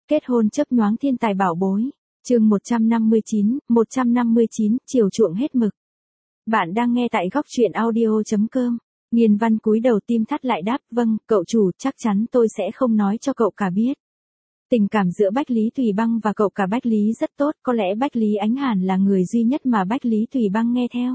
Kết hôn chớp nhoáng thiên tài bảo bối. Chương 159, chiều chuộng hết mực. Bạn đang nghe tại góc truyện audio.com. Nghiên Văn cúi đầu tim thắt lại đáp, vâng, cậu chủ, chắc chắn tôi sẽ không nói cho cậu cả biết. Tình cảm giữa Bách Lý Thùy Băng và cậu cả Bách Lý rất tốt, có lẽ Bách Lý Ánh Hàn là người duy nhất mà Bách Lý Thùy Băng nghe theo.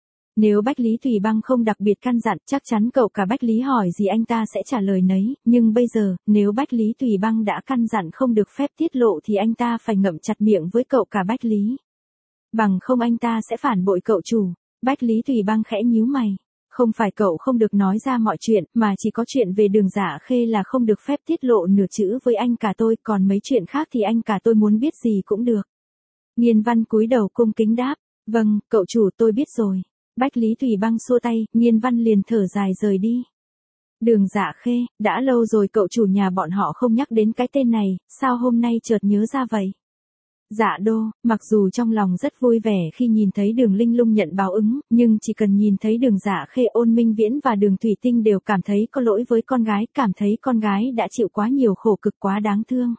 Nếu Bách Lý Thùy Băng không đặc biệt căn dặn, chắc chắn cậu cả Bách Lý hỏi gì anh ta sẽ trả lời nấy, nhưng bây giờ, nếu Bách Lý Thùy Băng đã căn dặn không được phép tiết lộ thì anh ta phải ngậm chặt miệng với cậu cả Bách Lý. Bằng không anh ta sẽ phản bội cậu chủ. Bách Lý Thùy Băng khẽ nhíu mày. Không phải cậu không được nói ra mọi chuyện, mà chỉ có chuyện về Đường Dạ Khê là không được phép tiết lộ nửa chữ với anh cả tôi, còn mấy chuyện khác thì anh cả tôi muốn biết gì cũng được. Nghiên Văn cúi đầu cung kính đáp, vâng, cậu chủ tôi biết rồi. Bách Lý Thùy Băng xua tay, Nghiên Văn liền thở dài rời đi. Đường Dạ Khê, đã lâu rồi cậu chủ nhà bọn họ không nhắc đến cái tên này, sao hôm nay chợt nhớ ra vậy? Dạ Đô, mặc dù trong lòng rất vui vẻ khi nhìn thấy Đường Linh Lung nhận báo ứng, nhưng chỉ cần nhìn thấy Đường Dạ Khê, Ôn Minh Viễn và Đường Thủy Tinh đều cảm thấy có lỗi với con gái, cảm thấy con gái đã chịu quá nhiều khổ cực quá đáng thương.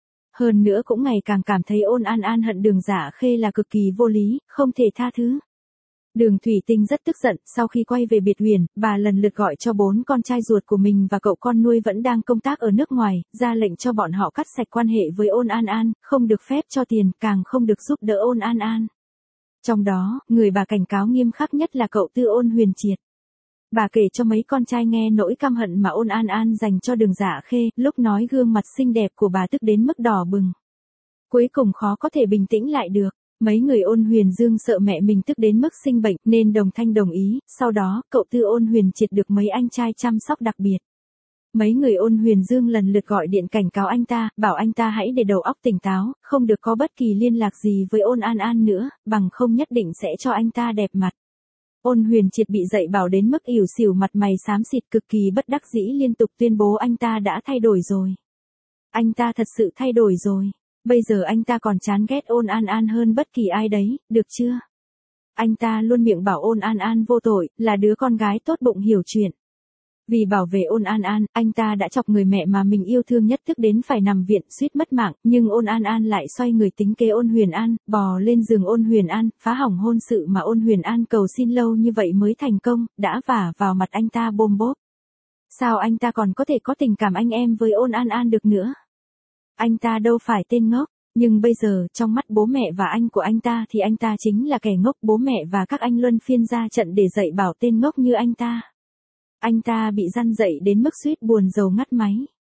Hơn nữa cũng ngày càng cảm thấy Ôn An An hận Đường Dạ Khê là cực kỳ vô lý, không thể tha thứ. Đường Thủy Tinh rất tức giận, sau khi quay về biệt huyền, bà lần lượt gọi cho 4 con trai ruột của mình và cậu con nuôi vẫn đang công tác ở nước ngoài, ra lệnh cho bọn họ cắt sạch quan hệ với Ôn An An, không được phép cho tiền, càng không được giúp đỡ Ôn An An. Trong đó, người bà cảnh cáo nghiêm khắc nhất là cậu Tư Ôn Huyền Triệt. Bà kể cho mấy con trai nghe nỗi căm hận mà Ôn An An dành cho Đường Dạ Khê, lúc nói gương mặt xinh đẹp của bà tức đến mức đỏ bừng. Cuối cùng khó có thể bình tĩnh lại được. Mấy người Ôn Huyền Dương sợ mẹ mình tức đến mức sinh bệnh nên đồng thanh đồng ý, sau đó cậu Tư Ôn Huyền Triệt được mấy anh trai chăm sóc đặc biệt. Mấy người Ôn Huyền Dương lần lượt gọi điện cảnh cáo anh ta, bảo anh ta hãy để đầu óc tỉnh táo, không được có bất kỳ liên lạc gì với Ôn An An nữa, bằng không nhất định sẽ cho anh ta đẹp mặt. Ôn Huyền Triệt bị dạy bảo đến mức ỉu xìu, mặt mày xám xịt, cực kỳ bất đắc dĩ, liên tục tuyên bố anh ta đã thay đổi rồi. Anh ta thật sự thay đổi rồi. Bây giờ anh ta còn chán ghét Ôn An An hơn bất kỳ ai đấy, được chưa? Anh ta luôn miệng bảo Ôn An An vô tội, là đứa con gái tốt bụng hiểu chuyện. Vì bảo vệ Ôn An An, anh ta đã chọc người mẹ mà mình yêu thương nhất tức đến phải nằm viện suýt mất mạng, nhưng Ôn An An lại xoay người tính kế Ôn Huyền An, bò lên giường Ôn Huyền An, phá hỏng hôn sự mà Ôn Huyền An cầu xin lâu như vậy mới thành công, đã vả vào mặt anh ta bôm bốp. Sao anh ta còn có thể có tình cảm anh em với Ôn An An được nữa? Anh ta đâu phải tên ngốc, nhưng bây giờ, trong mắt bố mẹ và anh của anh ta thì anh ta chính là kẻ ngốc, bố mẹ và các anh luân phiên ra trận để dạy bảo tên ngốc như anh ta. Anh ta bị răn dậy đến mức suýt buồn rầu ngắt máy.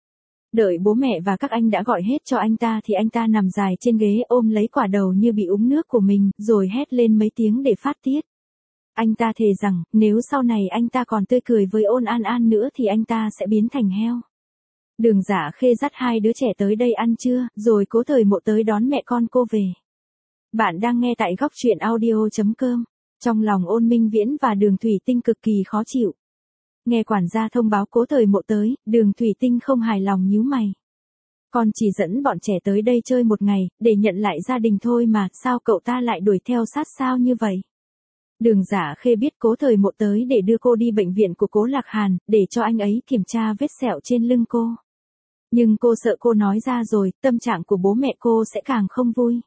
Đợi bố mẹ và các anh đã gọi hết cho anh ta thì anh ta nằm dài trên ghế ôm lấy quả đầu như bị úng nước của mình, rồi hét lên mấy tiếng để phát tiết. Anh ta thề rằng, nếu sau này anh ta còn tươi cười với Ôn An An nữa thì anh ta sẽ biến thành heo. Đường Dạ Khê dắt 2 đứa trẻ tới đây ăn trưa, rồi Cố Thời Mộ tới đón mẹ con cô về. Bạn đang nghe tại góc truyện audio.com. Trong lòng Ôn Minh Viễn và Đường Thủy Tinh cực kỳ khó chịu. Nghe quản gia thông báo Cố Thời Mộ tới, Đường Thủy Tinh không hài lòng nhíu mày. Con chỉ dẫn bọn trẻ tới đây chơi một ngày, để nhận lại gia đình thôi mà, sao cậu ta lại đuổi theo sát sao như vậy? Đường Dạ Khê biết Cố Thời Mộ tới để đưa cô đi bệnh viện của Cố Lạc Hàn, để cho anh ấy kiểm tra vết sẹo trên lưng cô. Nhưng cô sợ cô nói ra rồi, tâm trạng của bố mẹ cô sẽ càng không vui.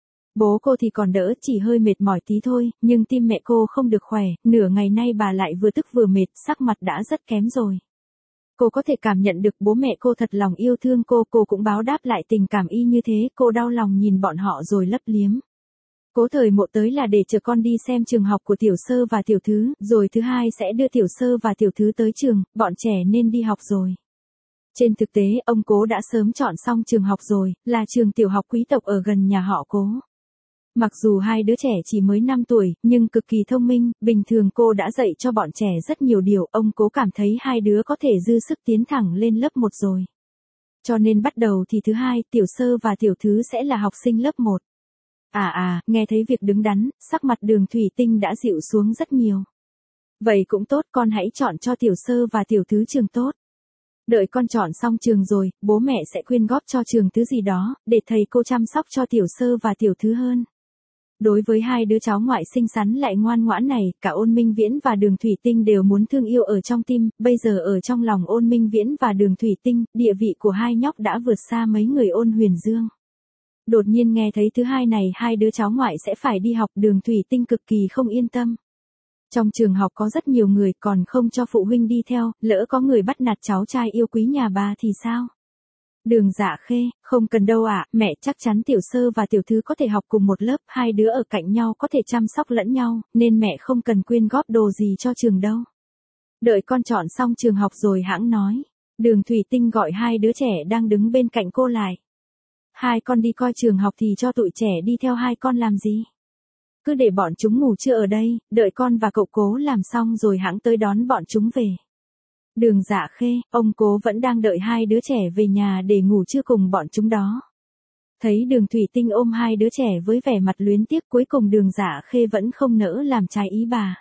Bố cô thì còn đỡ, chỉ hơi mệt mỏi tí thôi, nhưng tim mẹ cô không được khỏe, nửa ngày nay bà lại vừa tức vừa mệt, sắc mặt đã rất kém rồi. Cô có thể cảm nhận được bố mẹ cô thật lòng yêu thương cô cũng báo đáp lại tình cảm y như thế, cô đau lòng nhìn bọn họ rồi lấp liếm. Cố Thời Mộ tới là để chờ con đi xem trường học của tiểu sơ và tiểu thứ, rồi thứ hai sẽ đưa tiểu sơ và tiểu thứ tới trường, bọn trẻ nên đi học rồi. Trên thực tế, ông Cố đã sớm chọn xong trường học rồi, là trường tiểu học quý tộc ở gần nhà họ Cố. Mặc dù 2 đứa trẻ chỉ mới 5 tuổi, nhưng cực kỳ thông minh, bình thường cô đã dạy cho bọn trẻ rất nhiều điều, ông Cố cảm thấy 2 đứa có thể dư sức tiến thẳng lên lớp 1 rồi. Cho nên bắt đầu thì thứ hai, tiểu sơ và tiểu thứ sẽ là học sinh lớp 1. Nghe thấy việc đứng đắn, sắc mặt Đường Thủy Tinh đã dịu xuống rất nhiều. Vậy cũng tốt, con hãy chọn cho tiểu sơ và tiểu thứ trường tốt. Đợi con chọn xong trường rồi, bố mẹ sẽ quyên góp cho trường thứ gì đó, để thầy cô chăm sóc cho tiểu sơ và tiểu thứ hơn. Đối với hai đứa cháu ngoại xinh xắn lại ngoan ngoãn này, cả Ôn Minh Viễn và Đường Thủy Tinh đều muốn thương yêu ở trong tim, bây giờ ở trong lòng Ôn Minh Viễn và Đường Thủy Tinh, địa vị của hai nhóc đã vượt xa mấy người Ôn Huyền Dương. Đột nhiên nghe thấy thứ hai này hai đứa cháu ngoại sẽ phải đi học, Đường Thủy Tinh cực kỳ không yên tâm. Trong trường học có rất nhiều người còn không cho phụ huynh đi theo, lỡ có người bắt nạt cháu trai yêu quý nhà bà thì sao? Đường Dạ Khê, không cần đâu ạ, mẹ chắc chắn Tiểu Sơ và Tiểu Thứ có thể học cùng một lớp, hai đứa ở cạnh nhau có thể chăm sóc lẫn nhau, nên mẹ không cần quyên góp đồ gì cho trường đâu. Đợi con chọn xong trường học rồi hãng nói. Đường Thủy Tinh gọi hai đứa trẻ đang đứng bên cạnh cô lại. Hai con đi coi trường học thì cho tụi trẻ đi theo hai con làm gì? Cứ để bọn chúng ngủ trưa ở đây, đợi con và cậu Cố làm xong rồi hãng tới đón bọn chúng về. Đường Dạ Khê, ông Cố vẫn đang đợi hai đứa trẻ về nhà để ngủ trưa cùng bọn chúng đó. Thấy Đường Thủy Tinh ôm hai đứa trẻ với vẻ mặt luyến tiếc, cuối cùng Đường Dạ Khê vẫn không nỡ làm trái ý bà.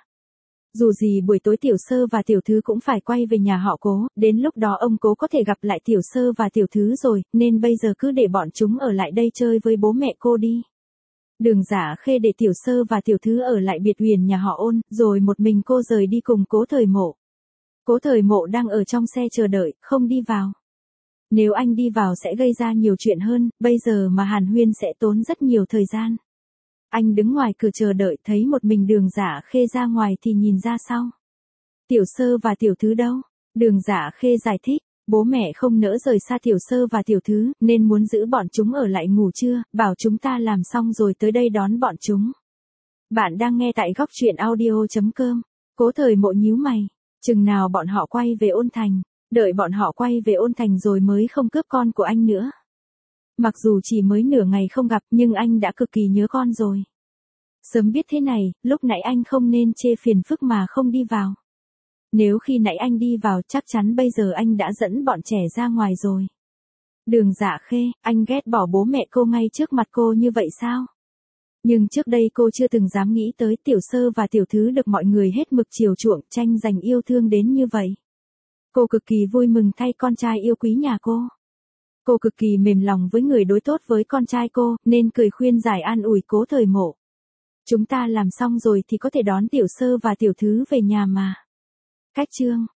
Dù gì buổi tối Tiểu Sơ và Tiểu Thứ cũng phải quay về nhà họ Cố, đến lúc đó ông Cố có thể gặp lại Tiểu Sơ và Tiểu Thứ rồi, nên bây giờ cứ để bọn chúng ở lại đây chơi với bố mẹ cô đi. Đường Dạ Khê để Tiểu Sơ và Tiểu Thứ ở lại biệt huyền nhà họ Ôn, rồi một mình cô rời đi cùng Cố Thời Mộ. Cố Thời Mộ đang ở trong xe chờ đợi, không đi vào. Nếu anh đi vào sẽ gây ra nhiều chuyện hơn, bây giờ mà hàn huyên sẽ tốn rất nhiều thời gian. Anh đứng ngoài cửa chờ đợi, thấy một mình Đường Dạ Khê ra ngoài thì nhìn ra sau. Tiểu Sơ và Tiểu Thứ đâu? Đường Dạ Khê giải thích, bố mẹ không nỡ rời xa Tiểu Sơ và Tiểu Thứ, nên muốn giữ bọn chúng ở lại ngủ trưa, bảo chúng ta làm xong rồi tới đây đón bọn chúng. Bạn đang nghe tại góc truyện audio.com. Cố Thời Mộ nhíu mày, chừng nào bọn họ quay về Ôn Thành, đợi bọn họ quay về Ôn Thành rồi mới không cướp con của anh nữa. Mặc dù chỉ mới nửa ngày không gặp nhưng anh đã cực kỳ nhớ con rồi. Sớm biết thế này, lúc nãy anh không nên chê phiền phức mà không đi vào. Nếu khi nãy anh đi vào chắc chắn bây giờ anh đã dẫn bọn trẻ ra ngoài rồi. Đường Dạ Khê, anh ghét bỏ bố mẹ cô ngay trước mặt cô như vậy sao? Nhưng trước đây cô chưa từng dám nghĩ tới Tiểu Sơ và Tiểu Thứ được mọi người hết mực chiều chuộng, tranh giành yêu thương đến như vậy. Cô cực kỳ vui mừng thay con trai yêu quý nhà cô. Cô cực kỳ mềm lòng với người đối tốt với con trai cô, nên cười khuyên giải an ủi Cố Thời Mộ. Chúng ta làm xong rồi thì có thể đón Tiểu Sơ và Tiểu Thứ về nhà mà. Cách chương